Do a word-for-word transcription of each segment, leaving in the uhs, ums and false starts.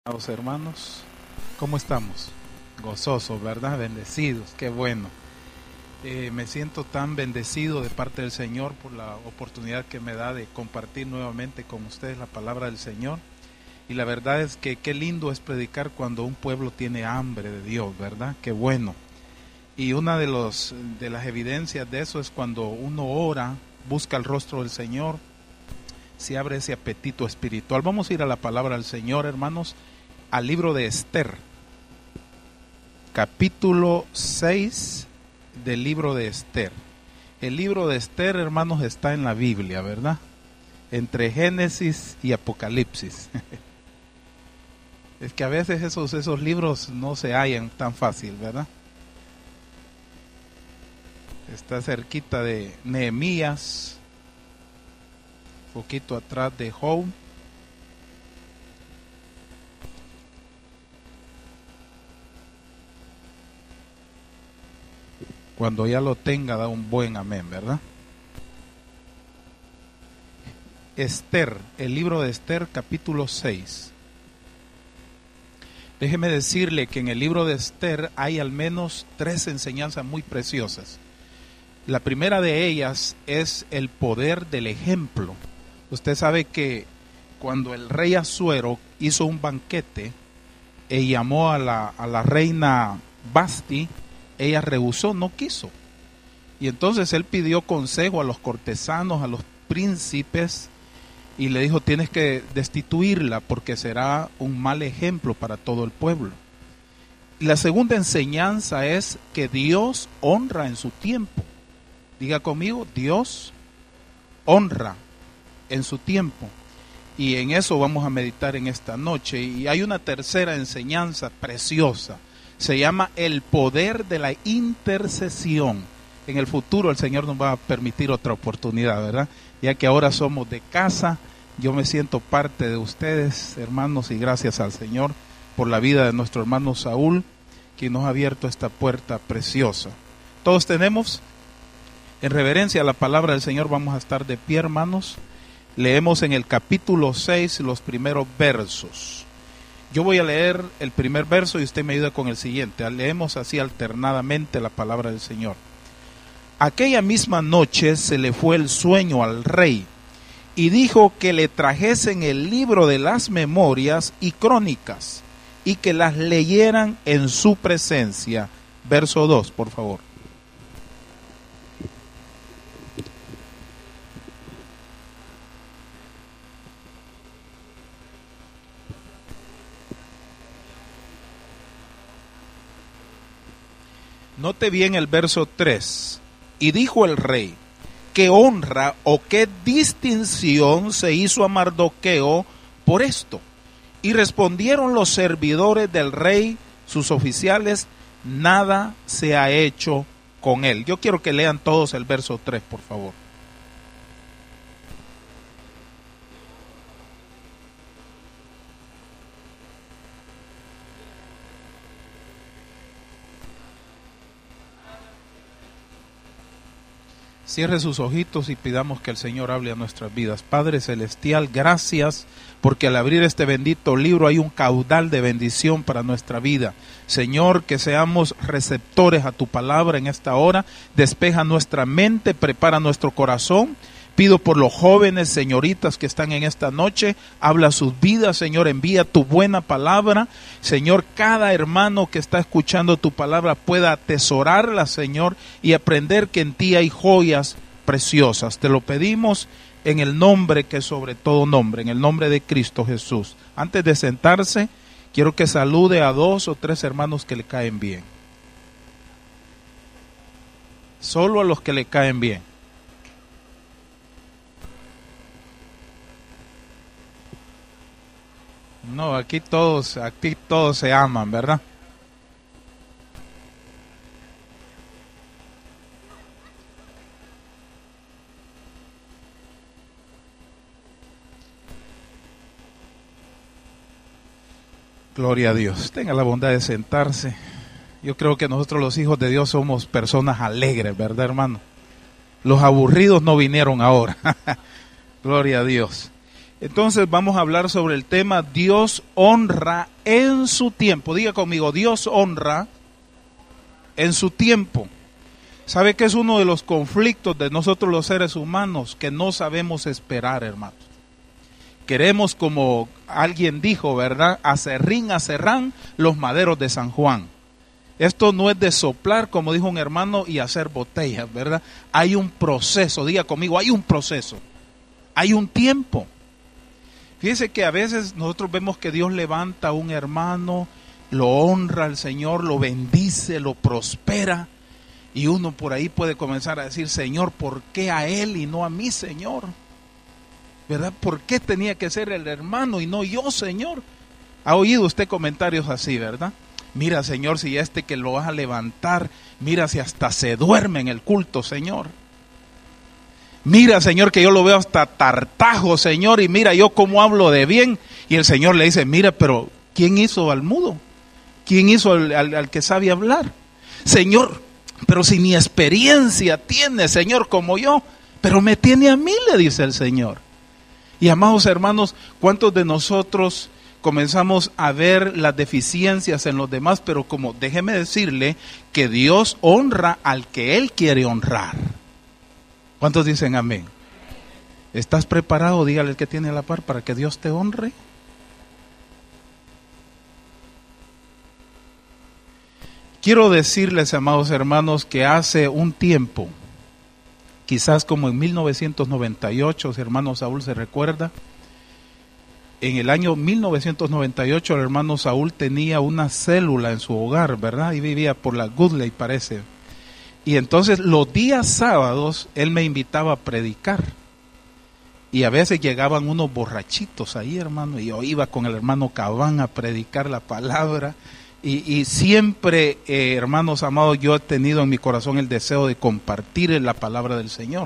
Amados hermanos, ¿cómo estamos? Gozosos, ¿verdad? Bendecidos, qué bueno. Eh, me siento tan bendecido de parte del Señor por la oportunidad que me da de compartir nuevamente con ustedes la palabra del Señor. Y la verdad es que qué lindo es predicar cuando un pueblo tiene hambre de Dios, ¿verdad? Qué bueno. Y una de, los, de las evidencias de eso es cuando uno ora, busca el rostro del Señor, se abre ese apetito espiritual. Vamos a ir a la palabra del Señor, hermanos, al libro de Esther, capítulo seis del libro de Esther. El libro de Esther, hermanos, está en la Biblia, ¿verdad? Entre Génesis y Apocalipsis. Es que a veces esos, esos libros no se hallan tan fácil, ¿verdad? Está cerquita de Nehemías, poquito atrás de Job. Cuando ya lo tenga, da un buen amén, ¿verdad? Esther, el libro de Esther, capítulo seis. Déjeme decirle que en el libro de Esther hay al menos tres enseñanzas muy preciosas. La primera de ellas es el poder del ejemplo. Usted sabe que cuando el rey Asuero hizo un banquete y llamó a la, a la reina Basti, ella rehusó, no quiso. Y entonces él pidió consejo a los cortesanos, a los príncipes, y le dijo: tienes que destituirla porque será un mal ejemplo para todo el pueblo. Y la segunda enseñanza es que Dios honra en su tiempo. Diga conmigo, Dios honra en su tiempo. Y en eso vamos a meditar en esta noche. Y hay una tercera enseñanza preciosa. Se llama el poder de la intercesión. En el futuro el Señor nos va a permitir otra oportunidad, ¿verdad? Ya que ahora somos de casa, yo me siento parte de ustedes, hermanos, y gracias al Señor por la vida de nuestro hermano Saúl, quien nos ha abierto esta puerta preciosa. Todos tenemos, en reverencia a la palabra del Señor, vamos a estar de pie, hermanos. Leemos en el capítulo seis los primeros versos. Yo voy a leer el primer verso y usted me ayuda con el siguiente. Leemos así alternadamente la palabra del Señor. Aquella misma noche se le fue el sueño al rey y dijo que le trajesen el libro de las memorias y crónicas y que las leyeran en su presencia. Verso dos, por favor. Note bien el verso tres. Y dijo el rey: ¿qué honra o qué distinción se hizo a Mardoqueo por esto? Y respondieron los servidores del rey, sus oficiales: nada se ha hecho con él. Yo quiero que lean todos el verso tres, por favor. Cierre sus ojitos y pidamos que el Señor hable a nuestras vidas. Padre Celestial, gracias porque al abrir este bendito libro hay un caudal de bendición para nuestra vida. Señor, que seamos receptores a tu palabra en esta hora. Despeja nuestra mente, prepara nuestro corazón. Pido por los jóvenes, señoritas que están en esta noche, habla sus vidas, Señor, envía tu buena palabra. Señor, cada hermano que está escuchando tu palabra pueda atesorarla, Señor, y aprender que en ti hay joyas preciosas. Te lo pedimos en el nombre que es sobre todo nombre, en el nombre de Cristo Jesús. Antes de sentarse, quiero que salude a dos o tres hermanos que le caen bien. Solo a los que le caen bien. No, aquí todos, aquí todos se aman, ¿verdad? Gloria a Dios. Tenga la bondad de sentarse. Yo creo que nosotros los hijos de Dios somos personas alegres, ¿verdad, hermano? Los aburridos no vinieron ahora. Gloria a Dios. Entonces vamos a hablar sobre el tema Dios honra en su tiempo. Diga conmigo, Dios honra en su tiempo. ¿Sabe que es uno de los conflictos de nosotros los seres humanos? Que no sabemos esperar, hermanos. Queremos, como alguien dijo, ¿verdad? Acerrín, acerrán los maderos de San Juan. Esto no es de soplar, como dijo un hermano, y hacer botellas, ¿verdad? Hay un proceso, diga conmigo, hay un proceso, hay un tiempo. Fíjese que a veces nosotros vemos que Dios levanta a un hermano, lo honra al Señor, lo bendice, lo prospera, y uno por ahí puede comenzar a decir, Señor, ¿por qué a él y no a mí, Señor? ¿Verdad? ¿Por qué tenía que ser el hermano y no yo, Señor? ¿Ha oído usted comentarios así, verdad? Mira, Señor, si este que lo vas a levantar, mira si hasta se duerme en el culto, Señor. Mira, Señor, que yo lo veo hasta tartajo, Señor, y mira yo cómo hablo de bien. Y el Señor le dice, mira, pero ¿quién hizo al mudo? ¿Quién hizo al, al, al que sabe hablar? Señor, pero si ni experiencia tiene, Señor, como yo, pero me tiene a mí, le dice el Señor. Y amados hermanos, ¿cuántos de nosotros comenzamos a ver las deficiencias en los demás? Pero como déjeme decirle que Dios honra al que Él quiere honrar. ¿Cuántos dicen amén? ¿Estás preparado? Dígale al que tiene a la par para que Dios te honre. Quiero decirles, amados hermanos, que hace un tiempo, quizás como en mil novecientos noventa y ocho, si hermano Saúl se recuerda, en el año mil novecientos noventa y ocho el hermano Saúl tenía una célula en su hogar, ¿verdad? Y vivía por la Goodley, parece. Y entonces los días sábados él me invitaba a predicar. Y a veces llegaban unos borrachitos ahí, hermano, y yo iba con el hermano Cabán a predicar la palabra. Y, y siempre, eh, hermanos amados, yo he tenido en mi corazón el deseo de compartir la palabra del Señor.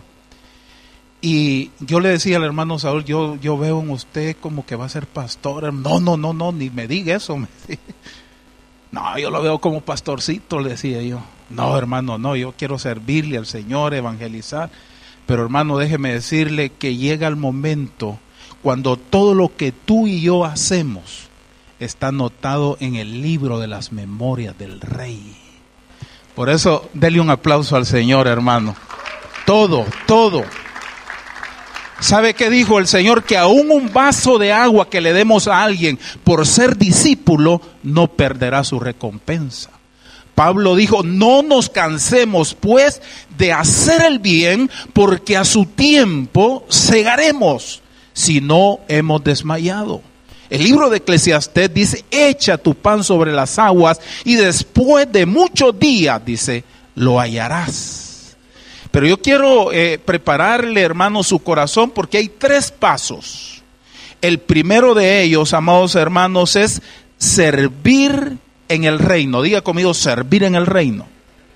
Y yo le decía al hermano Saúl, yo, yo veo en usted como que va a ser pastor. No, no, no, no, ni me diga eso. Me decía. No, yo lo veo como pastorcito, le decía yo. No, hermano, no, yo quiero servirle al Señor, evangelizar. Pero hermano, déjeme decirle que llega el momento cuando todo lo que tú y yo hacemos está anotado en el libro de las memorias del Rey. Por eso, dele un aplauso al Señor, hermano. Todo, todo. ¿Sabe qué dijo el Señor? Que aún un vaso de agua que le demos a alguien por ser discípulo no perderá su recompensa. Pablo dijo, no nos cansemos pues de hacer el bien, porque a su tiempo segaremos si no hemos desmayado. El libro de Eclesiastés dice, echa tu pan sobre las aguas y después de muchos días, dice, lo hallarás. Pero yo quiero eh, prepararle, hermano, su corazón, porque hay tres pasos. El primero de ellos, amados hermanos, es servir en el reino. Diga conmigo, servir en el reino.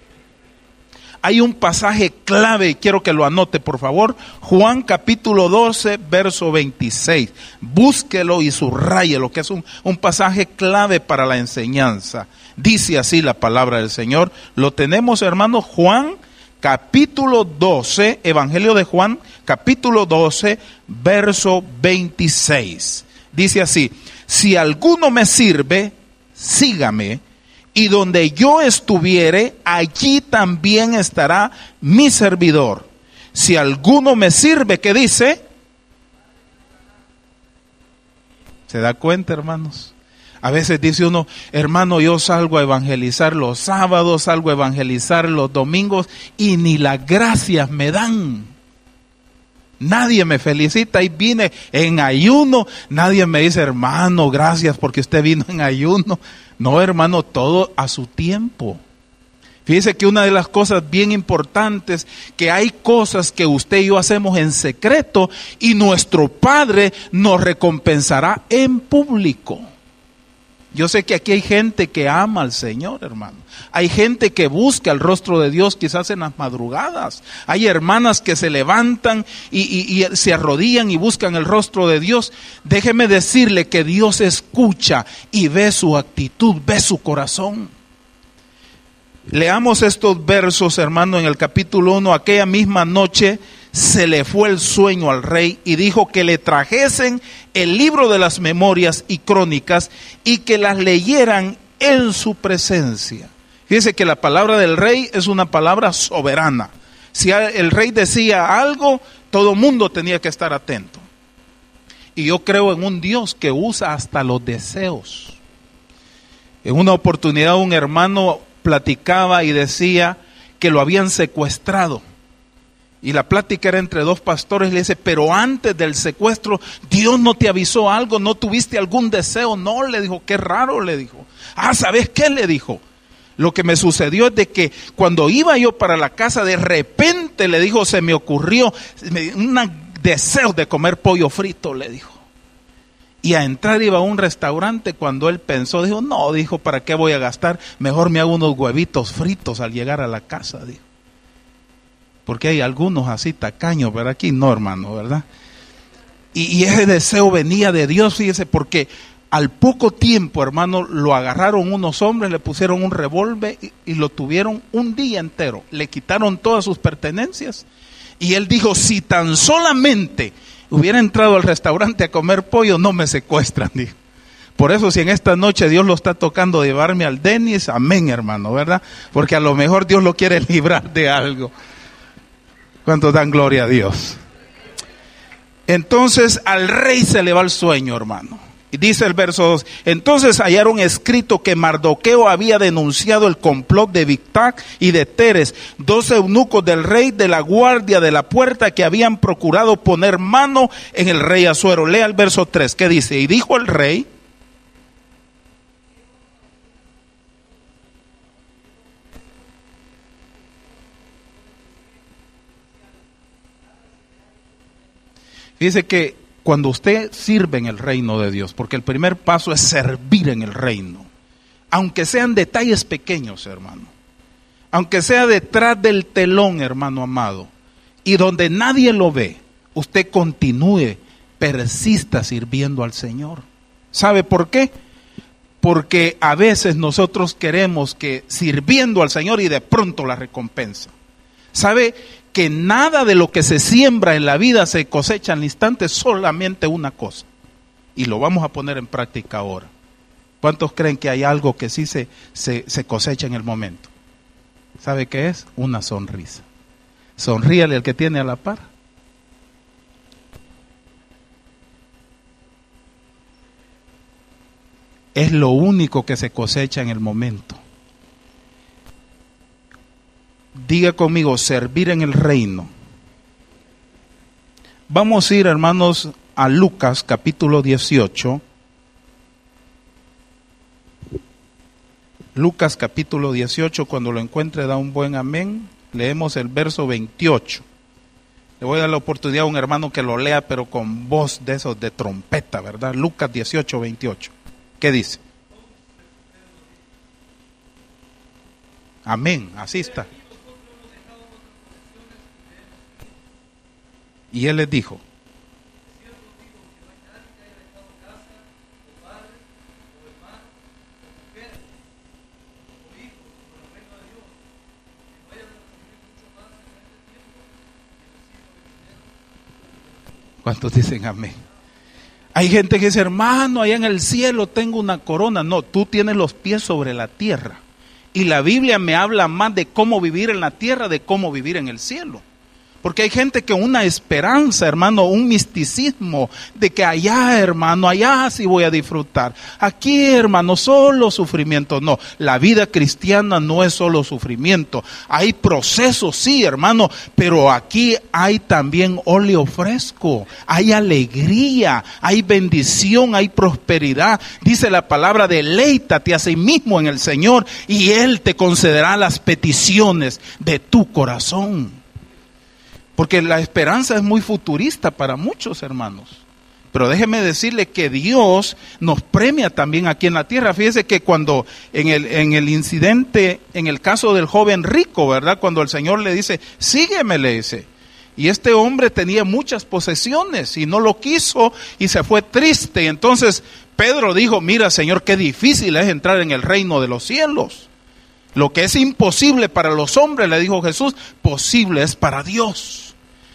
Hay un pasaje clave, quiero que lo anote por favor, Juan capítulo doce, verso veintiséis. Búsquelo y subrayelo, que es un, un pasaje clave para la enseñanza. Dice así la palabra del Señor. Lo tenemos, hermanos, Juan capítulo doce, Evangelio de Juan, capítulo doce, verso veintiséis. Dice así, si alguno me sirve, sígame. Y donde yo estuviere, allí también estará mi servidor. Si alguno me sirve, ¿qué dice? ¿Se da cuenta, hermanos? A veces dice uno, hermano, yo salgo a evangelizar los sábados, salgo a evangelizar los domingos y ni las gracias me dan. Nadie me felicita y vine en ayuno. Nadie me dice, hermano, gracias porque usted vino en ayuno. No, hermano, todo a su tiempo. Fíjese que una de las cosas bien importantes, que hay cosas que usted y yo hacemos en secreto y nuestro Padre nos recompensará en público. Yo sé que aquí hay gente que ama al Señor, hermano. Hay gente que busca el rostro de Dios quizás en las madrugadas. Hay hermanas que se levantan y, y, y se arrodillan y buscan el rostro de Dios. Déjeme decirle que Dios escucha y ve su actitud, ve su corazón. Leamos estos versos, hermano, en el capítulo uno. Aquella misma noche se le fue el sueño al rey y dijo que le trajesen el libro de las memorias y crónicas y que las leyeran en su presencia. Fíjese que la palabra del rey es una palabra soberana. Si el rey decía algo, todo mundo tenía que estar atento. Y yo creo en un Dios que usa hasta los deseos. En una oportunidad un hermano platicaba y decía que lo habían secuestrado. Y la plática era entre dos pastores. Le dice, pero antes del secuestro, ¿Dios no te avisó algo? ¿No tuviste algún deseo? No, le dijo, qué raro, le dijo. Ah, ¿sabes qué? Le dijo. Lo que me sucedió es de que cuando iba yo para la casa, de repente, le dijo, se me ocurrió un deseo de comer pollo frito, le dijo. Y a entrar iba a un restaurante. Cuando él pensó, dijo, no, dijo, ¿para qué voy a gastar? Mejor me hago unos huevitos fritos al llegar a la casa, dijo. Porque hay algunos así tacaños, pero aquí no, hermano, ¿verdad? Y, y ese deseo venía de Dios, fíjese, porque al poco tiempo, hermano, lo agarraron unos hombres, le pusieron un revólver y, y lo tuvieron un día entero. Le quitaron todas sus pertenencias. Y él dijo, si tan solamente hubiera entrado al restaurante a comer pollo, no me secuestran, dijo. Por eso, si en esta noche Dios lo está tocando llevarme al Denis, amén, hermano, ¿verdad? Porque a lo mejor Dios lo quiere librar de algo. ¿Cuántos dan gloria a Dios? Entonces al rey se le va el sueño, hermano. Y dice el verso dos, entonces hallaron escrito que Mardoqueo había denunciado el complot de Bigtac y de Teres, dos eunucos del rey de la guardia de la puerta que habían procurado poner mano en el rey Asuero. Lea el verso tres, ¿qué dice? Y dijo el rey, dice que cuando usted sirve en el reino de Dios, porque el primer paso es servir en el reino, aunque sean detalles pequeños, hermano, aunque sea detrás del telón, hermano amado, y donde nadie lo ve, usted continúe, persista sirviendo al Señor. ¿Sabe por qué? Porque a veces nosotros queremos que sirviendo al Señor y de pronto la recompensa. ¿Sabe? Que nada de lo que se siembra en la vida se cosecha al instante, solamente una cosa. Y lo vamos a poner en práctica ahora. ¿Cuántos creen que hay algo que sí se, se, se cosecha en el momento? ¿Sabe qué es? Una sonrisa. Sonríale al que tiene a la par. Es lo único que se cosecha en el momento. Diga conmigo, servir en el reino. Vamos a ir, hermanos, a Lucas capítulo dieciocho. Lucas capítulo dieciocho, cuando lo encuentre da un buen amén. Leemos el verso veintiocho. Le voy a dar la oportunidad a un hermano que lo lea, pero con voz de esos de trompeta, ¿verdad? Lucas dieciocho, veintiocho. ¿Qué dice? Amén, así está. Y él les dijo, ¿cuántos dicen amén? Hay gente que dice, hermano, allá en el cielo tengo una corona. No, tú tienes los pies sobre la tierra. Y la Biblia me habla más de cómo vivir en la tierra, de cómo vivir en el cielo. Porque hay gente que una esperanza, hermano, un misticismo de que allá, hermano, allá sí voy a disfrutar. Aquí, hermano, solo sufrimiento. No, la vida cristiana no es solo sufrimiento. Hay procesos, sí, hermano, pero aquí hay también óleo fresco, hay alegría, hay bendición, hay prosperidad. Dice la palabra, deleítate a sí mismo en el Señor y Él te concederá las peticiones de tu corazón. Porque la esperanza es muy futurista para muchos, hermanos. Pero déjeme decirle que Dios nos premia también aquí en la tierra. Fíjese que cuando en el, en el incidente, en el caso del joven rico, ¿verdad? Cuando el Señor le dice, sígueme, le dice. Y este hombre tenía muchas posesiones y no lo quiso y se fue triste. Y entonces Pedro dijo, mira, Señor, qué difícil es entrar en el reino de los cielos. Lo que es imposible para los hombres, le dijo Jesús, posible es para Dios.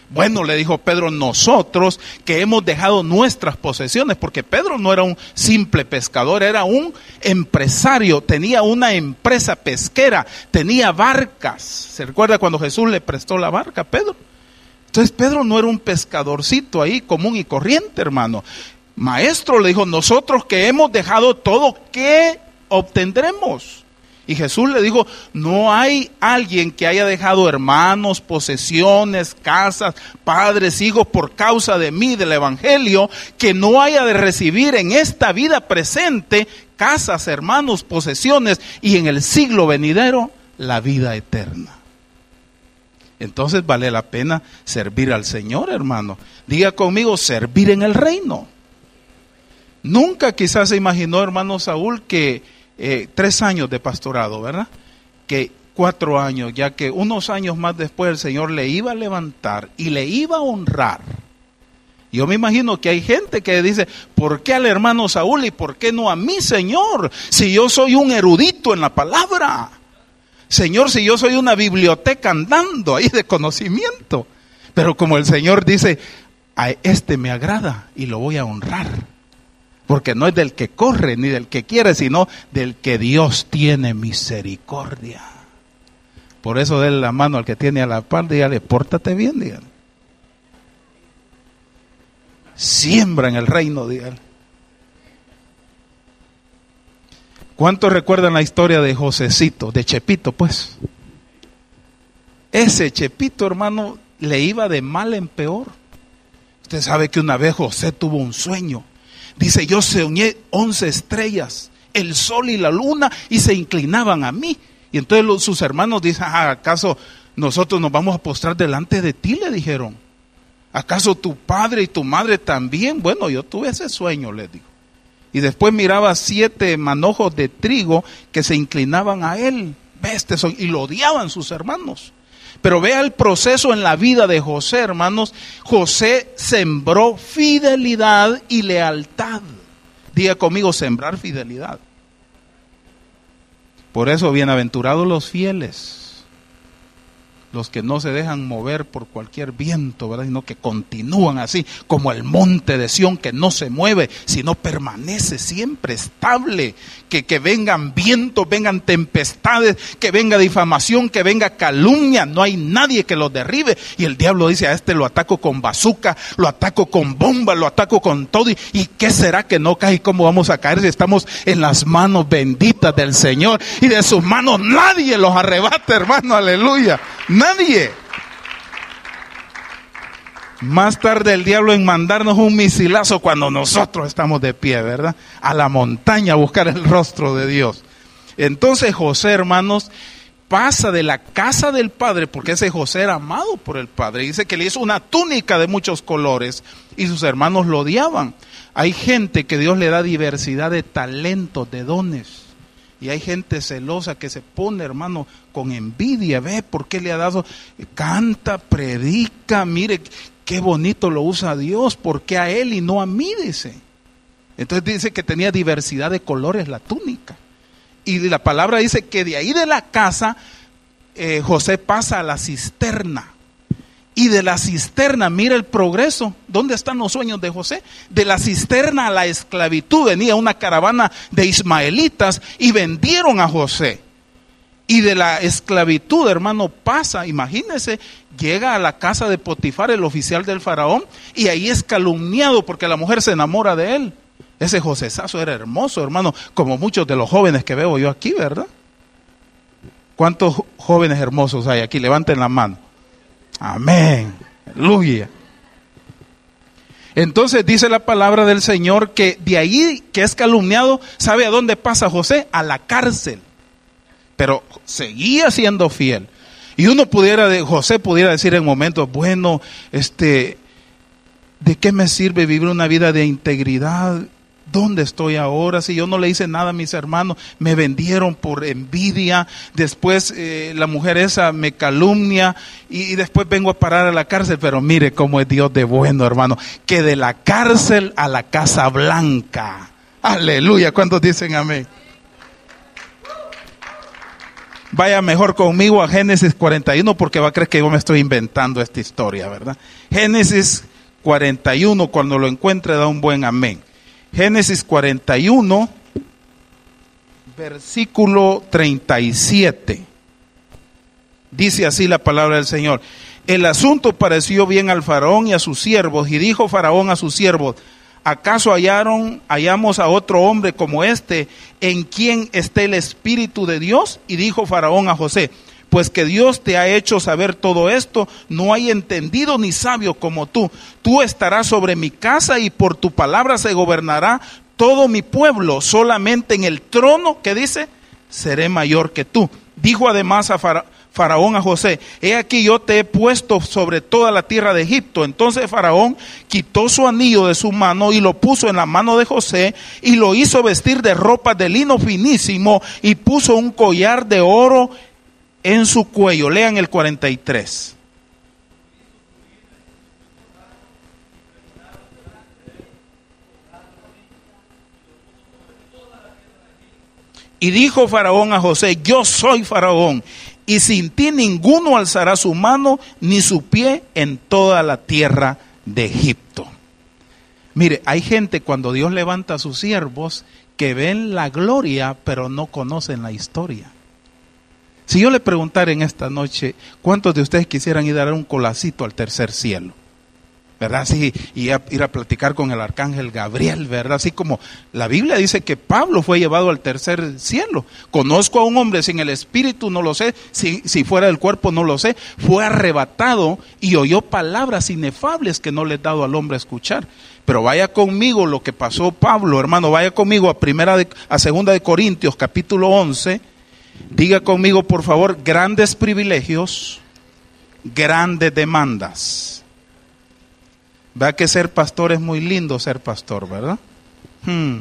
Bueno, le dijo Pedro, nosotros que hemos dejado nuestras posesiones, porque Pedro no era un simple pescador, era un empresario, tenía una empresa pesquera, tenía barcas. ¿Se recuerda cuando Jesús le prestó la barca a Pedro? Entonces Pedro no era un pescadorcito ahí común y corriente, hermano. Maestro, le dijo, nosotros que hemos dejado todo, ¿qué obtendremos? Y Jesús le dijo, no hay alguien que haya dejado hermanos, posesiones, casas, padres, hijos por causa de mí, del evangelio, que no haya de recibir en esta vida presente casas, hermanos, posesiones y en el siglo venidero la vida eterna. Entonces vale la pena servir al Señor, hermano. Diga conmigo, servir en el reino. Nunca quizás se imaginó, hermano Saúl, que Eh, tres años de pastorado, ¿verdad? Que cuatro años, ya que unos años más después el Señor le iba a levantar y le iba a honrar. Yo me imagino que hay gente que dice, ¿por qué al hermano Saúl y por qué no a mí, Señor? Si yo soy un erudito en la palabra. Señor, si yo soy una biblioteca andando ahí de conocimiento. Pero como el Señor dice, a este me agrada y lo voy a honrar. Porque no es del que corre ni del que quiere, sino del que Dios tiene misericordia. Por eso denle la mano al que tiene a la par, dígale, pórtate bien, dígale. Siembra en el reino, dígale. ¿Cuántos recuerdan la historia de Josecito, de Chepito, pues? Ese Chepito, hermano, le iba de mal en peor. Usted sabe que una vez José tuvo un sueño. Dice, yo soñé once estrellas, el sol y la luna, y se inclinaban a mí. Y entonces los, sus hermanos dicen, ah, ¿acaso nosotros nos vamos a postrar delante de ti? Le dijeron. ¿Acaso tu padre y tu madre también? Bueno, yo tuve ese sueño, le digo. Y después miraba siete manojos de trigo que se inclinaban a él. Ve este son, y lo odiaban sus hermanos. Pero vea el proceso en la vida de José, hermanos. José sembró fidelidad y lealtad. Diga conmigo, sembrar fidelidad. Por eso, bienaventurados los fieles, los que no se dejan mover por cualquier viento, ¿verdad? Sino que continúan así, como el monte de Sión, que no se mueve, sino permanece siempre estable. Que, que vengan vientos, vengan tempestades, que venga difamación, que venga calumnia, no hay nadie que los derribe. Y el diablo dice, a este lo ataco con bazooka, lo ataco con bomba, lo ataco con todo. ¿Y, y qué será que no cae? ¿Y cómo vamos a caer si estamos en las manos benditas del Señor? Y de sus manos nadie los arrebata, hermano, aleluya. Nadie. Más tarde el diablo en mandarnos un misilazo cuando nosotros estamos de pie, ¿verdad? A la montaña a buscar el rostro de Dios. Entonces José, hermanos, pasa de la casa del padre, porque ese José era amado por el padre. Dice que le hizo una túnica de muchos colores y sus hermanos lo odiaban. Hay gente que Dios le da diversidad de talentos, de dones. Y hay gente celosa que se pone, hermano, con envidia. Ve por qué le ha dado, canta, predica, mire qué bonito lo usa Dios, ¿por qué a él y no a mí? Dice. Entonces dice que tenía diversidad de colores la túnica. Y la palabra dice que de ahí de la casa eh, José pasa a la cisterna. Y de la cisterna, mira el progreso. ¿Dónde están los sueños de José? De la cisterna a la esclavitud venía una caravana de ismaelitas y vendieron a José. Y de la esclavitud, hermano, pasa, imagínese, llega a la casa de Potifar, el oficial del faraón, y ahí es calumniado porque la mujer se enamora de él. Ese Josésazo era hermoso, hermano, como muchos de los jóvenes que veo yo aquí, ¿verdad? ¿Cuántos jóvenes hermosos hay aquí? Levanten la mano. Amén, aleluya. Entonces dice la palabra del Señor que de ahí que es calumniado, ¿sabe a dónde pasa José? A la cárcel. Pero seguía siendo fiel. Y uno pudiera, de José pudiera decir en momentos, bueno, este, ¿de qué me sirve vivir una vida de integridad? ¿Dónde estoy ahora? Si yo no le hice nada a mis hermanos, me vendieron por envidia, después eh, la mujer esa me calumnia y, y después vengo a parar a la cárcel. Pero mire cómo es Dios de bueno, hermano, que de la cárcel a la Casa Blanca. Aleluya, ¿cuántos dicen amén? Vaya mejor conmigo a Génesis cuarenta y uno porque va a creer que yo me estoy inventando esta historia, ¿verdad? Génesis cuarenta y uno, cuando lo encuentre da un buen amén. Génesis cuarenta y uno, versículo treinta y siete. Dice así la palabra del Señor. El asunto pareció bien al faraón y a sus siervos, y dijo Faraón a sus siervos: ¿acaso hallaron, hallamos a otro hombre como este, en quien esté el Espíritu de Dios? Y dijo Faraón a José: pues que Dios te ha hecho saber todo esto, no hay entendido ni sabio como tú. Tú estarás sobre mi casa y por tu palabra se gobernará todo mi pueblo. Solamente en el trono, ¿qué dice? Seré mayor que tú. Dijo además a Faraón, Faraón a José: he aquí yo te he puesto sobre toda la tierra de Egipto. Entonces Faraón quitó su anillo de su mano y lo puso en la mano de José y lo hizo vestir de ropa de lino finísimo y puso un collar de oro en su cuello. Lean el cuarenta y tres. Y dijo Faraón a José: yo soy Faraón, y sin ti ninguno alzará su mano ni su pie en toda la tierra de Egipto. Mire, hay gente cuando Dios levanta a sus siervos que ven la gloria pero no conocen la historia. Si yo le preguntara en esta noche, ¿cuántos de ustedes quisieran ir a dar un colacito al tercer cielo? ¿Verdad? Sí, y a, ir a platicar con el arcángel Gabriel, ¿verdad? Así como la Biblia dice que Pablo fue llevado al tercer cielo. Conozco a un hombre sin el espíritu, no lo sé, si, si fuera del cuerpo no lo sé, fue arrebatado y oyó palabras inefables que no le he dado al hombre a escuchar. Pero vaya conmigo lo que pasó Pablo, hermano, vaya conmigo a primera de, a segunda de Corintios, capítulo once. Diga conmigo, por favor: grandes privilegios, grandes demandas. Vea que ser pastor es muy lindo, ser pastor, ¿verdad? Hmm.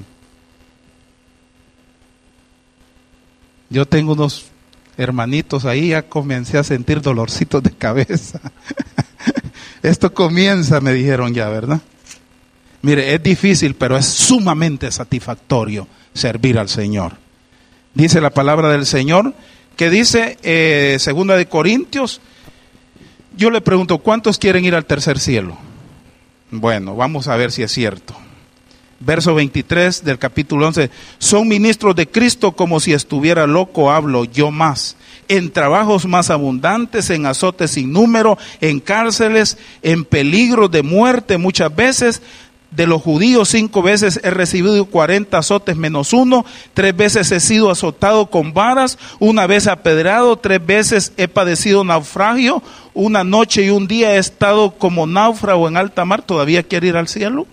Yo tengo unos hermanitos ahí, ya comencé a sentir dolorcitos de cabeza. Esto comienza, me dijeron ya, ¿verdad? Mire, es difícil, pero es sumamente satisfactorio servir al Señor. Dice la palabra del Señor, que dice, eh, segunda de Corintios, yo le pregunto, ¿cuántos quieren ir al tercer cielo? Bueno, vamos a ver si es cierto. Verso veintitrés del capítulo once. Son ministros de Cristo, como si estuviera loco hablo, yo más. En trabajos más abundantes, en azotes sin número, en cárceles, en peligro de muerte muchas veces. De los judíos cinco veces he recibido cuarenta azotes menos uno, tres veces he sido azotado con varas, una vez apedrado, tres veces he padecido naufragio, una noche y un día he estado como náufrago en alta mar. ¿Todavía quiere ir al cielo?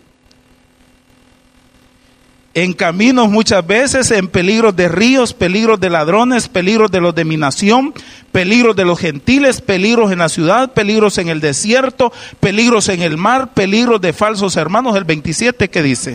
En caminos muchas veces, en peligros de ríos, peligros de ladrones, peligros de los de mi nación, peligros de los gentiles, peligros en la ciudad, peligros en el desierto, peligros en el mar, peligros de falsos hermanos. El veintisiete, ¿qué dice?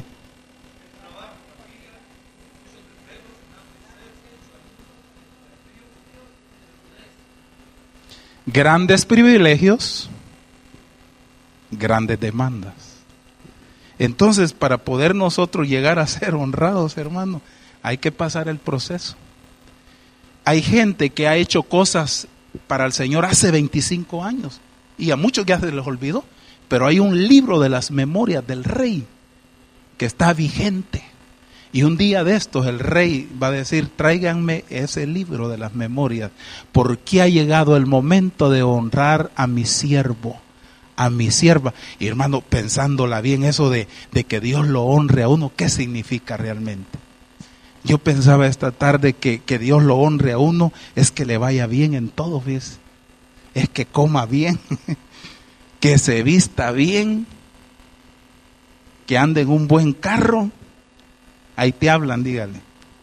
Grandes privilegios, grandes demandas. Entonces, para poder nosotros llegar a ser honrados, hermano, hay que pasar el proceso. Hay gente que ha hecho cosas para el Señor hace veinticinco años y a muchos ya se les olvidó, pero hay un libro de las memorias del rey que está vigente. Y un día de estos el rey va a decir: tráiganme ese libro de las memorias, porque ha llegado el momento de honrar a mi siervo, a mi sierva. Y hermano, pensándola bien, eso de, de que Dios lo honre a uno, ¿qué significa realmente? Yo pensaba esta tarde que, que Dios lo honre a uno es que le vaya bien en todo, ¿ves? Es que coma bien, que se vista bien, que ande en un buen carro. Ahí te hablan, dígale.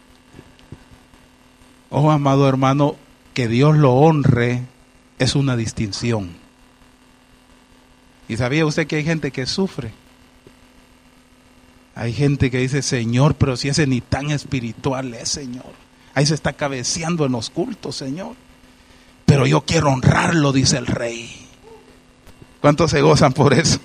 Oh, amado hermano, que Dios lo honre es una distinción. ¿Y sabía usted que hay gente que sufre? Hay gente que dice: Señor, pero si ese ni tan espiritual es, Señor. Ahí se está cabeceando en los cultos, Señor. Pero yo quiero honrarlo, dice el rey. ¿Cuántos se gozan por eso?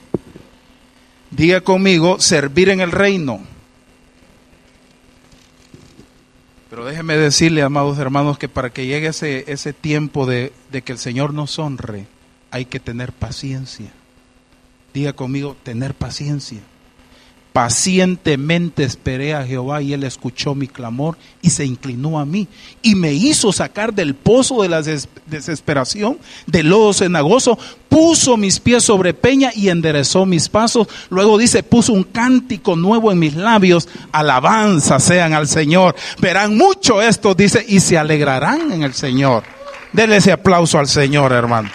Diga conmigo: servir en el reino. Pero déjeme decirle, amados hermanos, que para que llegue ese, ese tiempo de, de que el Señor nos honre, hay que tener paciencia. Diga conmigo, tener paciencia. Pacientemente esperé a Jehová y Él escuchó mi clamor y se inclinó a mí y me hizo sacar del pozo de la des- desesperación, del lodo cenagoso, puso mis pies sobre peña y enderezó mis pasos. Luego dice, puso un cántico nuevo en mis labios, alabanza sean al Señor. Verán mucho esto, dice, y se alegrarán en el Señor. Denle ese aplauso al Señor, hermano.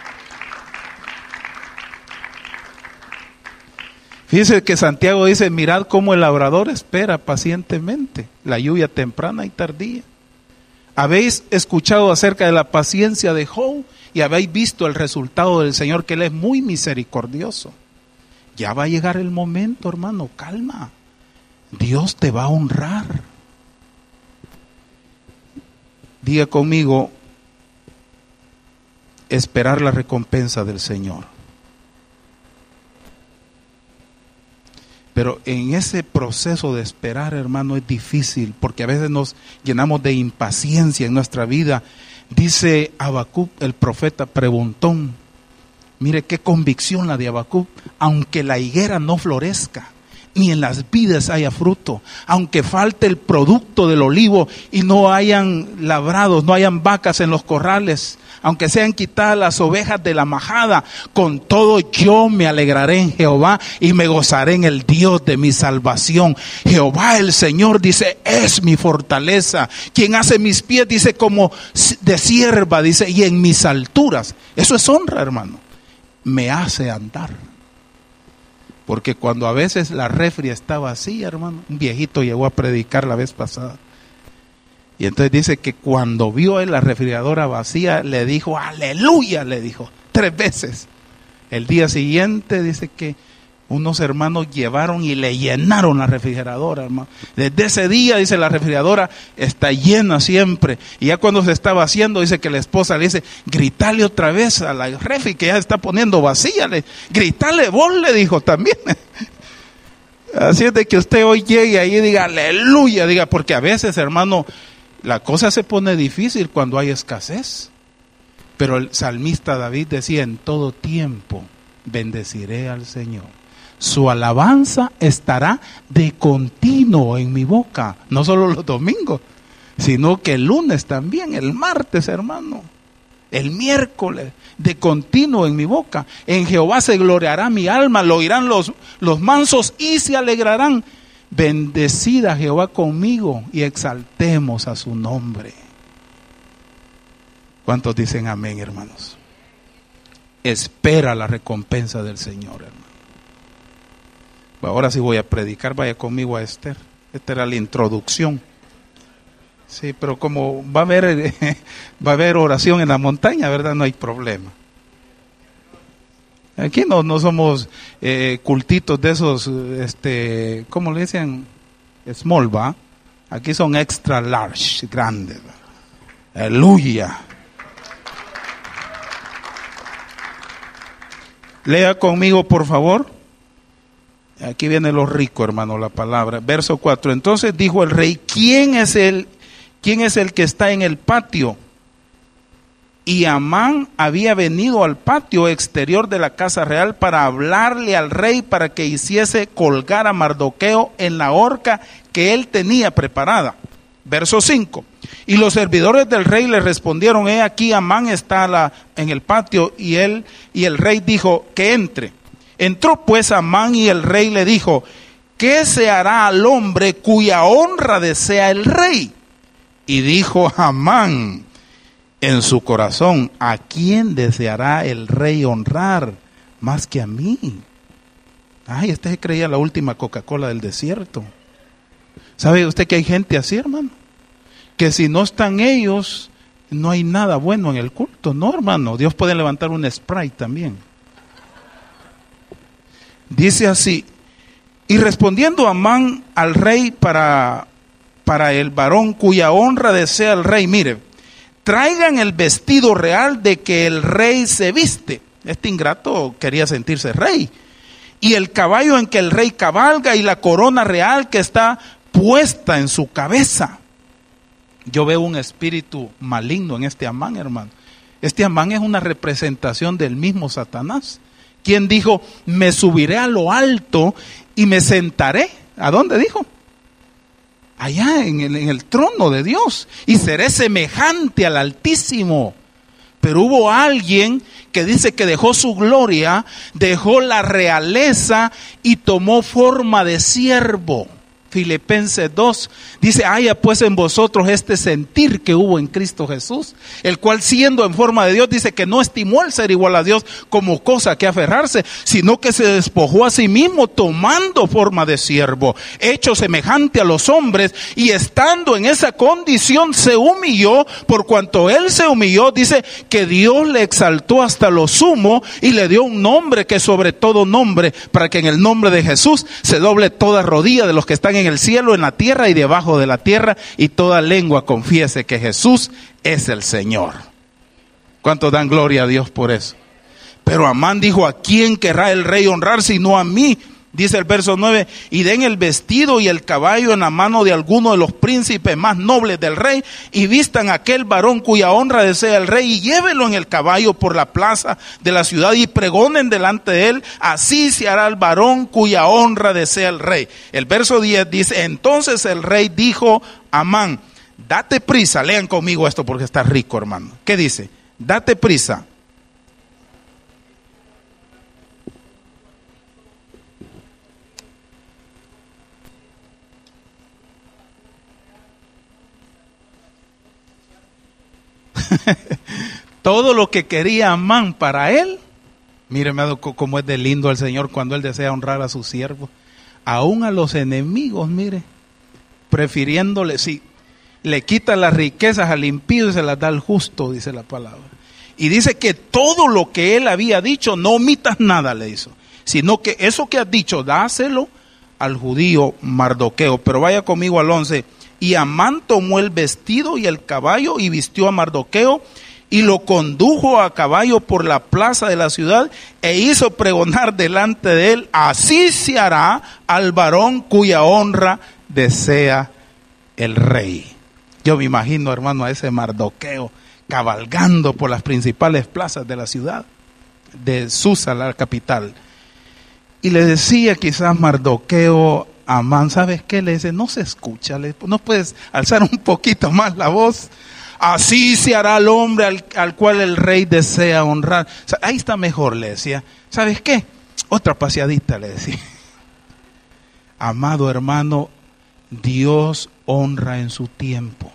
Fíjese que Santiago dice, mirad cómo el labrador espera pacientemente la lluvia temprana y tardía. Habéis escuchado acerca de la paciencia de Job y habéis visto el resultado del Señor, que Él es muy misericordioso. Ya va a llegar el momento, hermano, calma. Dios te va a honrar. Diga conmigo, esperar la recompensa del Señor. Pero en ese proceso de esperar, hermano, es difícil, porque a veces nos llenamos de impaciencia en nuestra vida. Dice Habacuc, el profeta preguntón, mire qué convicción la de Habacuc: aunque la higuera no florezca, ni en las vides haya fruto, aunque falte el producto del olivo y no hayan labrados, no hayan vacas en los corrales, aunque sean quitadas las ovejas de la majada, con todo yo me alegraré en Jehová y me gozaré en el Dios de mi salvación. Jehová el Señor, dice, es mi fortaleza, quien hace mis pies, dice, como de sierva, dice, y en mis alturas. Eso es honra, hermano. Me hace andar. Porque cuando a veces la refri está vacía, hermano, un viejito llegó a predicar la vez pasada. Y entonces dice que cuando vio él la refrigeradora vacía, le dijo, aleluya, le dijo, tres veces. El día siguiente dice que unos hermanos llevaron y le llenaron la refrigeradora, hermano. Desde ese día, dice, la refrigeradora está llena siempre. Y ya cuando se está vaciando, dice que la esposa le dice, gritale otra vez a la refri que ya se está poniendo vacía. Le, gritale vos, le dijo también. Así es de que usted hoy llegue ahí y diga, aleluya, diga, porque a veces, hermano, la cosa se pone difícil cuando hay escasez. Pero el salmista David decía, en todo tiempo bendeciré al Señor. Su alabanza estará de continuo en mi boca. No solo los domingos, sino que el lunes también, el martes, hermano. El miércoles, de continuo en mi boca. En Jehová se gloriará mi alma, lo oirán los, los mansos y se alegrarán. Bendecida Jehová conmigo y exaltemos a su nombre. ¿Cuántos dicen amén, hermanos? Espera la recompensa del Señor, hermano. Ahora sí voy a predicar, vaya conmigo a Esther. Esta era la introducción. Sí, pero como va a haber, va a haber oración en la montaña, ¿verdad? No hay problema. Aquí no, no somos eh, cultitos de esos, este, ¿cómo le dicen? Small, ¿va? Aquí son extra large, grandes. ¿Va? Aleluya. Lea conmigo, por favor. Aquí viene lo rico, hermano, la palabra. Verso cuatro. Entonces dijo el rey, ¿quién es el, quién es el que está en el patio? Y Amán había venido al patio exterior de la casa real para hablarle al rey para que hiciese colgar a Mardoqueo en la horca que él tenía preparada. Verso cinco. Y los servidores del rey le respondieron, he aquí Amán está la, en el patio, y él y el rey dijo que entre. Entró pues Amán y el rey le dijo, ¿qué se hará al hombre cuya honra desea el rey? Y dijo Amán en su corazón, ¿a quién deseará el rey honrar más que a mí? Ay, este se creía la última Coca-Cola del desierto. ¿Sabe usted que hay gente así, hermano? Que si no están ellos, no hay nada bueno en el culto. No, hermano, Dios puede levantar un Sprite también. Dice así, y respondiendo Amán al rey para, para el varón cuya honra desea el rey, mire, traigan el vestido real de que el rey se viste. Este ingrato quería sentirse rey. Y el caballo en que el rey cabalga y la corona real que está puesta en su cabeza. Yo veo un espíritu maligno en este Amán, hermano. Este Amán es una representación del mismo Satanás, quien dijo, me subiré a lo alto y me sentaré. ¿A dónde dijo? Allá en el, en el trono de Dios, y seré semejante al Altísimo. Pero hubo alguien que dice que dejó su gloria, dejó la realeza y tomó forma de siervo. Filipenses dos dice, haya pues en vosotros este sentir que hubo en Cristo Jesús, el cual siendo en forma de Dios, dice que no estimó el ser igual a Dios como cosa que aferrarse, sino que se despojó a sí mismo tomando forma de siervo, hecho semejante a los hombres, y estando en esa condición se humilló. Por cuanto él se humilló, dice que Dios le exaltó hasta lo sumo y le dio un nombre que sobre todo nombre, para que en el nombre de Jesús se doble toda rodilla de los que están en el cielo, en la tierra y debajo de la tierra, y toda lengua confiese que Jesús es el Señor. ¿Cuántos dan gloria a Dios por eso? Pero Amán dijo, ¿a quién querrá el rey honrar sino a mí? Dice el verso nueve, y den el vestido y el caballo en la mano de alguno de los príncipes más nobles del rey, y vistan a aquel varón cuya honra desea el rey, y llévenlo en el caballo por la plaza de la ciudad, y pregonen delante de él, así se hará el varón cuya honra desea el rey. El verso diez dice, entonces el rey dijo a Amán, date prisa, lean conmigo esto porque está rico, hermano. ¿Qué dice? Date prisa. Todo lo que quería Amán para él, míreme cómo es de lindo el Señor cuando él desea honrar a sus siervos, aún a los enemigos, mire, prefiriéndole, si le quita las riquezas al impío y se las da al justo, dice la palabra. Y dice que todo lo que él había dicho, no omitas nada, le hizo, sino que eso que has dicho, dáselo al judío Mardoqueo. Pero vaya conmigo al once. Y Amán tomó el vestido y el caballo y vistió a Mardoqueo y lo condujo a caballo por la plaza de la ciudad e hizo pregonar delante de él, así se hará al varón cuya honra desea el rey. Yo me imagino, hermano, a ese Mardoqueo cabalgando por las principales plazas de la ciudad, de Susa, la capital. Y le decía quizás Mardoqueo, Amán, ¿sabes qué? Le dice, no se escucha, le, no puedes alzar un poquito más la voz. Así se hará al hombre al, al cual el rey desea honrar. O sea, ahí está mejor, le decía. ¿Sabes qué? Otra paseadita, le decía. Amado hermano, Dios honra en su tiempo.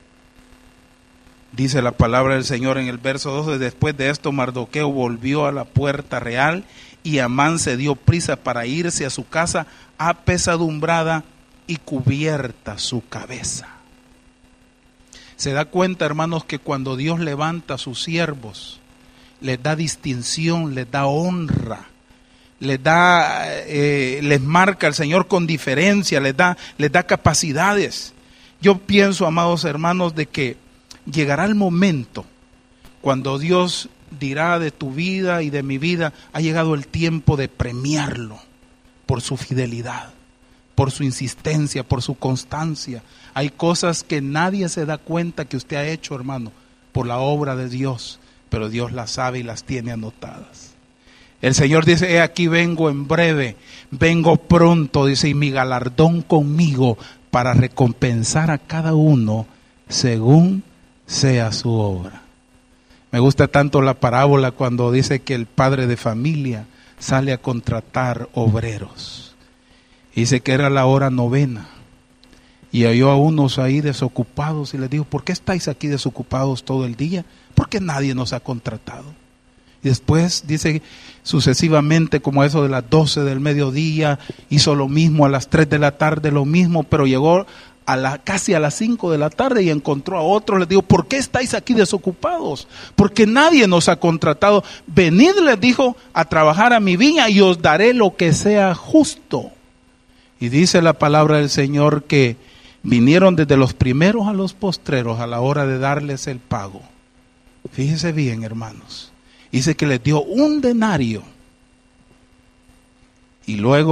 Dice la palabra del Señor en el verso doce, después de esto Mardoqueo volvió a la puerta real y Amán se dio prisa para irse a su casa apesadumbrada y cubierta su cabeza. Se da cuenta, hermanos, que cuando Dios levanta a sus siervos, les da distinción, les da honra, les da, eh, les marca el Señor con diferencia, les da, les da capacidades. Yo pienso, amados hermanos, de que llegará el momento cuando Dios dirá de tu vida y de mi vida, ha llegado el tiempo de premiarlo por su fidelidad, por su insistencia, por su constancia. Hay cosas que nadie se da cuenta que usted ha hecho, hermano, por la obra de Dios, pero Dios las sabe y las tiene anotadas. El Señor dice, he aquí vengo en breve, vengo pronto, dice, y mi galardón conmigo para recompensar a cada uno según sea su obra. Me gusta tanto la parábola cuando dice que el padre de familia sale a contratar obreros. Dice que era la hora novena y halló a unos ahí desocupados y les dijo, ¿por qué estáis aquí desocupados todo el día? Porque nadie nos ha contratado. Y después dice sucesivamente, como eso de las doce del mediodía, hizo lo mismo, a las tres de la tarde lo mismo, pero llegó a la, casi a las cinco de la tarde y encontró a otros. Les dijo, ¿por qué estáis aquí desocupados? Porque nadie nos ha contratado. Venid, les dijo, a trabajar a mi viña y os daré lo que sea justo. Y dice la palabra del Señor que vinieron desde los primeros a los postreros a la hora de darles el pago. Fíjese bien, hermanos. Dice que les dio un denario. Y luego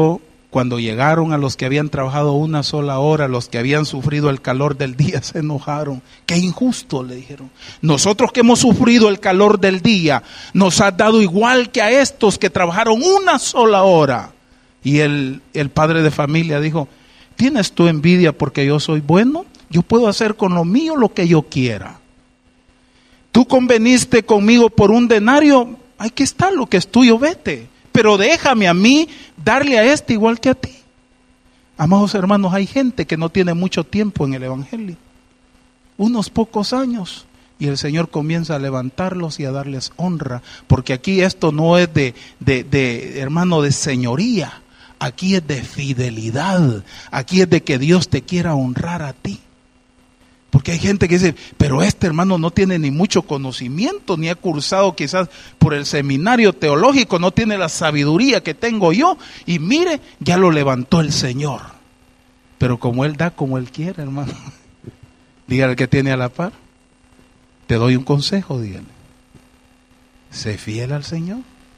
Cuando llegaron a los que habían trabajado una sola hora, los que habían sufrido el calor del día, se enojaron. ¡Qué injusto!, le dijeron. Nosotros que hemos sufrido el calor del día, nos has dado igual que a estos que trabajaron una sola hora. Y el, el padre de familia dijo: ¿tienes tu envidia porque yo soy bueno? Yo puedo hacer con lo mío lo que yo quiera. Tú conveniste conmigo por un denario, aquí está lo que es tuyo, vete. Pero déjame a mí darle a este igual que a ti. Amados hermanos, hay gente que no tiene mucho tiempo en el evangelio, unos pocos años, y el Señor comienza a levantarlos y a darles honra, porque aquí esto no es de, de, de hermano, de señoría, aquí es de fidelidad, aquí es de que Dios te quiera honrar a ti. Porque hay gente que dice: pero este hermano no tiene ni mucho conocimiento, ni ha cursado quizás por el seminario teológico, no tiene la sabiduría que tengo yo, y mire, ya lo levantó el Señor. Pero como Él da, como Él quiere, hermano. Dígale al que tiene a la par: te doy un consejo, dígale. Sé fiel al Señor,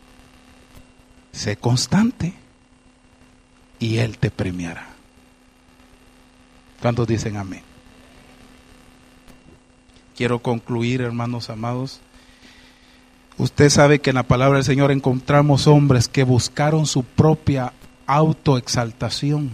sé constante, y Él te premiará. ¿Cuántos dicen amén? Quiero concluir, hermanos amados. Usted sabe que en la palabra del Señor encontramos hombres que buscaron su propia autoexaltación.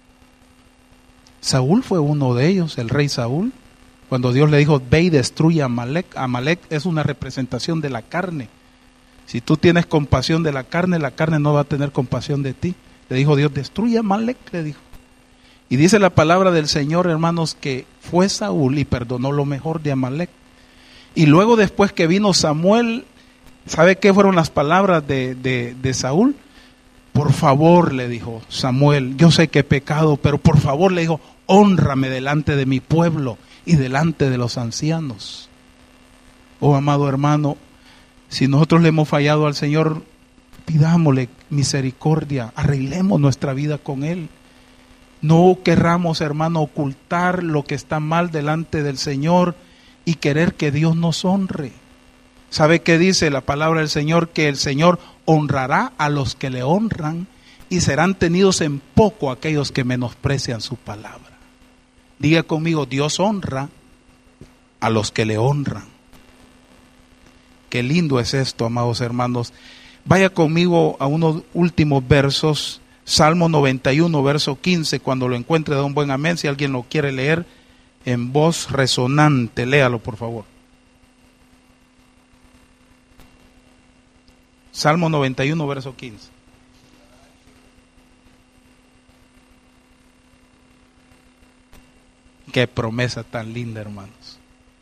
Saúl fue uno de ellos, el rey Saúl. Cuando Dios le dijo: ve y destruye a Amalek. Amalek es una representación de la carne. Si tú tienes compasión de la carne, la carne no va a tener compasión de ti. Le dijo Dios: destruye a Amalek, le dijo. Y dice la palabra del Señor, hermanos, que fue Saúl y perdonó lo mejor de Amalek. Y luego, después que vino Samuel, ¿sabe qué fueron las palabras de, de, de Saúl? Por favor, le dijo Samuel, yo sé que he pecado, pero por favor, le dijo, hónrame delante de mi pueblo y delante de los ancianos. Oh, amado hermano, si nosotros le hemos fallado al Señor, pidámosle misericordia, arreglemos nuestra vida con Él. No querramos, hermano, ocultar lo que está mal delante del Señor y querer que Dios nos honre. ¿Sabe qué dice la palabra del Señor? Que el Señor honrará a los que le honran y serán tenidos en poco aquellos que menosprecian su palabra. Diga conmigo: Dios honra a los que le honran. Qué lindo es esto, amados hermanos. Vaya conmigo a unos últimos versos. Salmo noventa y uno, verso quince, cuando lo encuentre, da un buen amén. Si alguien lo quiere leer en voz resonante, léalo por favor. Salmo noventa y uno, verso quince. Qué promesa tan linda, hermanos.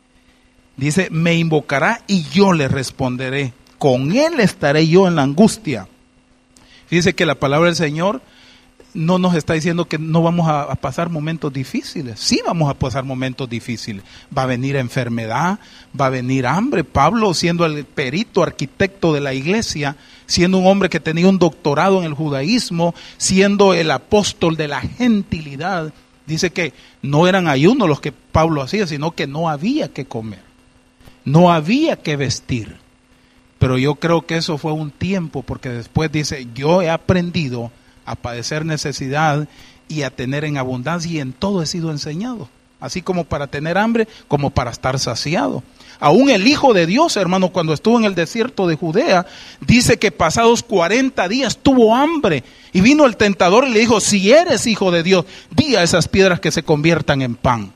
Dice: me invocará y yo le responderé. Con él estaré yo en la angustia. Fíjense que la palabra del Señor no nos está diciendo que no vamos a, a pasar momentos difíciles. Sí vamos a pasar momentos difíciles. Va a venir enfermedad, va a venir hambre. Pablo, siendo el perito arquitecto de la iglesia, siendo un hombre que tenía un doctorado en el judaísmo, siendo el apóstol de la gentilidad, dice que no eran ayunos los que Pablo hacía, sino que no había que comer, no había que vestir. Pero yo creo que eso fue un tiempo, porque después dice: yo he aprendido a padecer necesidad y a tener en abundancia, y en todo he sido enseñado, así como para tener hambre, como para estar saciado. Aún el Hijo de Dios, hermano, cuando estuvo en el desierto de Judea, dice que pasados cuarenta días tuvo hambre, y vino el tentador y le dijo: si eres Hijo de Dios, di a esas piedras que se conviertan en pan.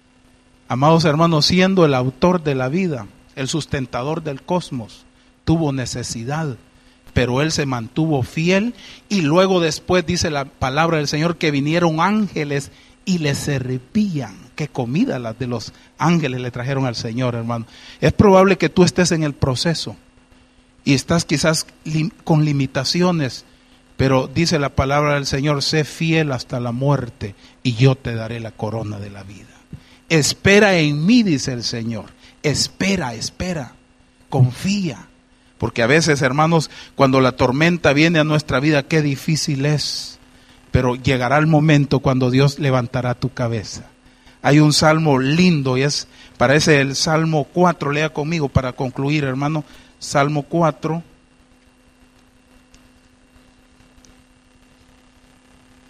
Amados hermanos, siendo el autor de la vida, el sustentador del cosmos, tuvo necesidad, pero él se mantuvo fiel. Y luego después dice la palabra del Señor que vinieron ángeles y le servían. Qué comida las de los ángeles le trajeron al Señor, hermano. Es probable que tú estés en el proceso y estás quizás lim- con limitaciones, pero dice la palabra del Señor: sé fiel hasta la muerte y yo te daré la corona de la vida. Espera en mí, dice el Señor. Espera, espera, confía. Porque a veces, hermanos, cuando la tormenta viene a nuestra vida, qué difícil es. Pero llegará el momento cuando Dios levantará tu cabeza. Hay un salmo lindo y es, parece el Salmo cuatro. Lea conmigo para concluir, hermano. Salmo cuatro.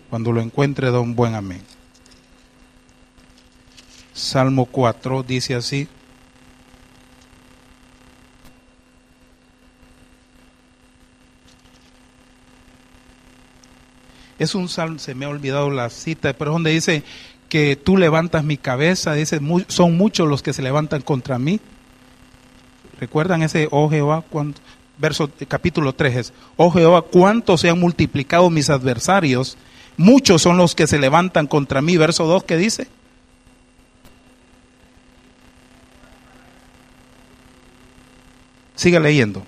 Cuando lo encuentre, da un buen amén. Salmo cuatro dice así: es un salmo, se me ha olvidado la cita, pero es donde dice que tú levantas mi cabeza. Dice, son muchos los que se levantan contra mí. ¿Recuerdan ese, oh Jehová, cuánto? Verso, capítulo tres es, oh Jehová, cuánto se han multiplicado mis adversarios, muchos son los que se levantan contra mí. Verso dos, ¿qué dice? Siga leyendo.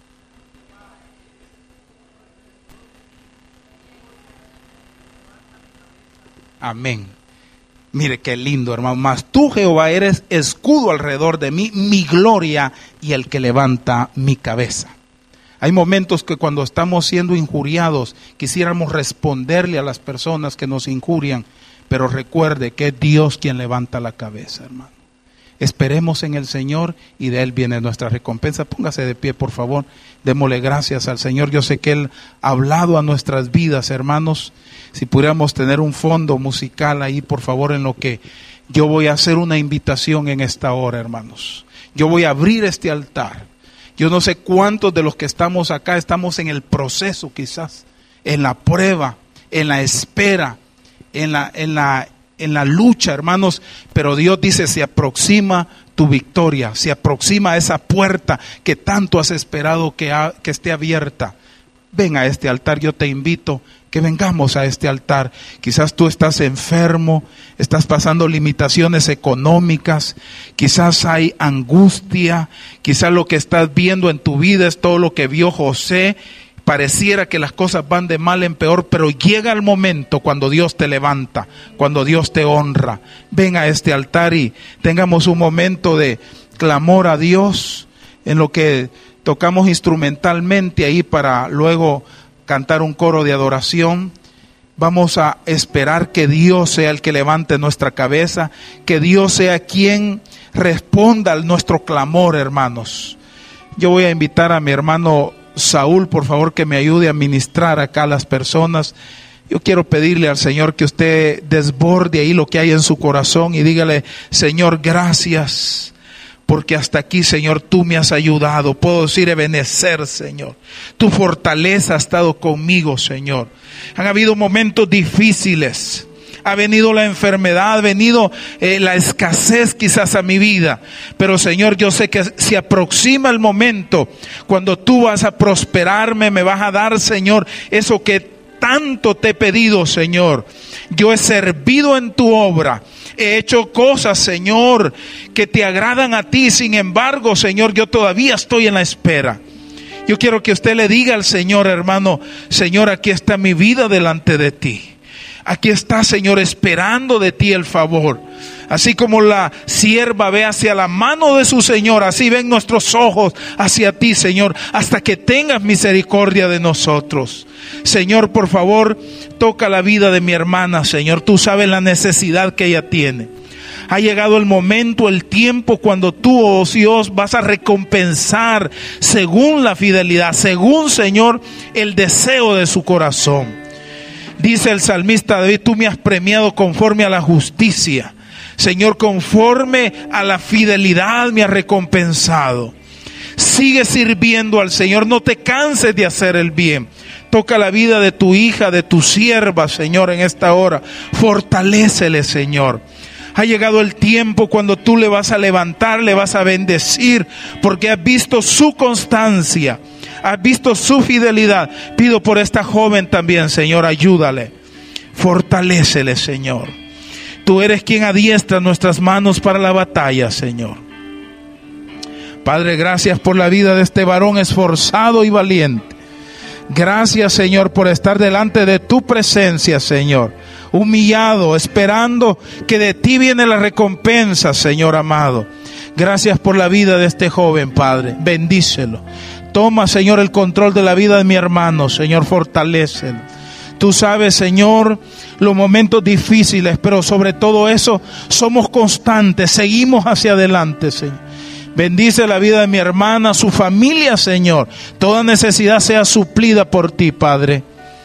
Amén. Mire qué lindo, hermano. Mas tú, Jehová, eres escudo alrededor de mí, mi gloria y el que levanta mi cabeza. Hay momentos que cuando estamos siendo injuriados, quisiéramos responderle a las personas que nos injurian, pero recuerde que es Dios quien levanta la cabeza, hermano. Esperemos en el Señor y de Él viene nuestra recompensa. Póngase de pie, por favor. Démosle gracias al Señor. Yo sé que Él ha hablado a nuestras vidas, hermanos. Si pudiéramos tener un fondo musical ahí, por favor, en lo que yo voy a hacer una invitación en esta hora, hermanos. Yo voy a abrir este altar. Yo no sé cuántos de los que estamos acá estamos en el proceso, quizás, en la prueba, en la espera, en la, en la en la lucha, hermanos, pero Dios dice, se aproxima tu victoria, se aproxima esa puerta que tanto has esperado que, ha, que esté abierta. Ven a este altar, yo te invito que vengamos a este altar. Quizás tú estás enfermo, estás pasando limitaciones económicas, quizás hay angustia, quizás lo que estás viendo en tu vida es todo lo que vio José. Pareciera que las cosas van de mal en peor, pero llega el momento cuando Dios te levanta, cuando Dios te honra. Ven a este altar y tengamos un momento de clamor a Dios en lo que tocamos instrumentalmente ahí para luego cantar un coro de adoración. Vamos a esperar que Dios sea el que levante nuestra cabeza, que Dios sea quien responda a nuestro clamor, hermanos. Yo voy a invitar a mi hermano Saúl, por favor, que me ayude a ministrar acá a las personas. Yo quiero pedirle al Señor que usted desborde ahí lo que hay en su corazón y dígale, Señor, gracias, porque hasta aquí, Señor, tú me has ayudado. Puedo decir Ebenezer, Señor. Tu fortaleza ha estado conmigo, Señor. Han habido momentos difíciles. Ha venido la enfermedad, ha venido eh, la escasez quizás a mi vida. Pero Señor, yo sé que se aproxima el momento cuando tú vas a prosperarme, me vas a dar, Señor, eso que tanto te he pedido, Señor. Yo he servido en tu obra. He hecho cosas, Señor, que te agradan a ti. Sin embargo, Señor, yo todavía estoy en la espera. Yo quiero que usted le diga al Señor, hermano, Señor, aquí está mi vida delante de ti. Aquí está, Señor, esperando de ti el favor. Así como la sierva ve hacia la mano de su Señor, así ven nuestros ojos hacia ti, Señor, hasta que tengas misericordia de nosotros. Señor, por favor, toca la vida de mi hermana, Señor. Tú sabes la necesidad que ella tiene. Ha llegado el momento, el tiempo cuando tú, oh Dios, vas a recompensar según la fidelidad, según, Señor, el deseo de su corazón. Dice el salmista David, tú me has premiado conforme a la justicia. Señor, conforme a la fidelidad me has recompensado. Sigue sirviendo al Señor, no te canses de hacer el bien. Toca la vida de tu hija, de tu sierva, Señor, en esta hora. Fortalécele, Señor. Ha llegado el tiempo cuando tú le vas a levantar, le vas a bendecir, porque has visto su constancia. Has visto su fidelidad. Pido por esta joven también, Señor, ayúdale. Fortalécele, Señor. Tú eres quien adiestra nuestras manos para la batalla, Señor. Padre, gracias por la vida de este varón esforzado y valiente. Gracias, Señor, por estar delante de tu presencia, Señor. Humillado, esperando que de ti viene la recompensa, Señor amado. Gracias por la vida de este joven, Padre. Bendícelo. Toma, Señor, el control de la vida de mi hermano, Señor, fortalécelo. Tú sabes, Señor, los momentos difíciles, pero sobre todo eso, somos constantes, seguimos hacia adelante, Señor. Bendice la vida de mi hermana, su familia, Señor. Toda necesidad sea suplida por ti, Padre.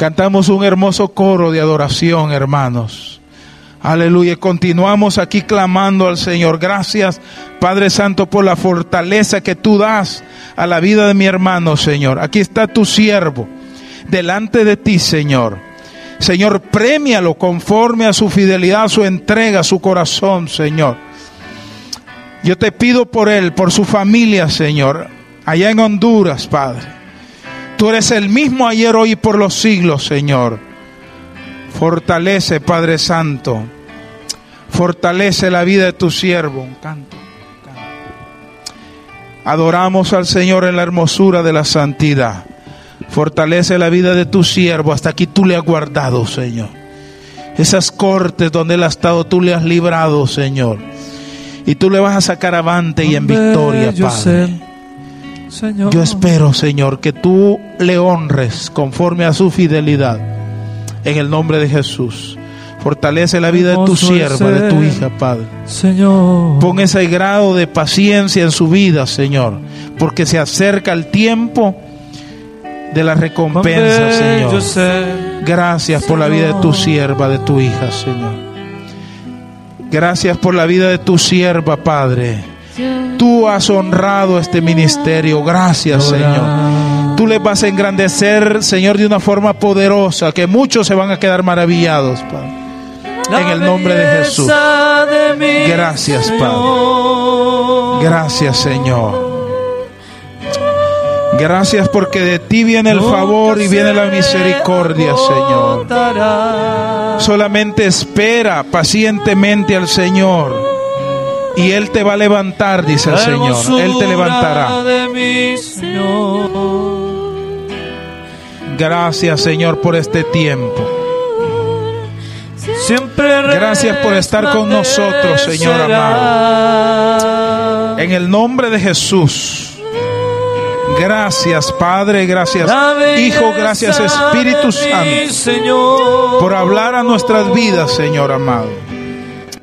Cantamos un hermoso coro de adoración, hermanos. Aleluya. Continuamos aquí clamando al Señor. Gracias, Padre Santo, por la fortaleza que tú das a la vida de mi hermano, Señor. Aquí está tu siervo delante de ti, Señor. Señor, premialo conforme a su fidelidad, su entrega, su corazón, Señor. Yo te pido por él, por su familia, Señor, allá en Honduras, Padre. Tú eres el mismo ayer, hoy y por los siglos, Señor. Fortalece, Padre Santo. Fortalece la vida de tu siervo. Un canto, un canto. Adoramos al Señor en la hermosura de la santidad. Fortalece la vida de tu siervo. Hasta aquí tú le has guardado, Señor. Esas cortes donde él ha estado, tú le has librado, Señor. Y tú le vas a sacar avante y en victoria, Padre. Señor. Yo espero, Señor, que tú le honres conforme a su fidelidad. En el nombre de Jesús. Fortalece la vida de tu sierva, de tu hija, Padre. Señor. Pon ese grado de paciencia en su vida, Señor. Porque se acerca el tiempo de la recompensa, Señor. Gracias por la vida de tu sierva, de tu hija, Señor. Gracias por la vida de tu sierva, Padre. Tú has honrado este ministerio. Gracias, Señor. Tú les vas a engrandecer, Señor, de una forma poderosa, que muchos se van a quedar maravillados, Padre. En el nombre de Jesús. Gracias, Padre. Gracias, Señor. Gracias porque de ti viene el favor y viene la misericordia, Señor. Solamente espera pacientemente al Señor. Y Él te va a levantar, dice el Señor. Él te levantará. Gracias, Señor, por este tiempo. Gracias por estar con nosotros, Señor amado. En el nombre de Jesús. Gracias, Padre, gracias, Hijo, gracias, Espíritu Santo, por hablar a nuestras vidas, Señor amado.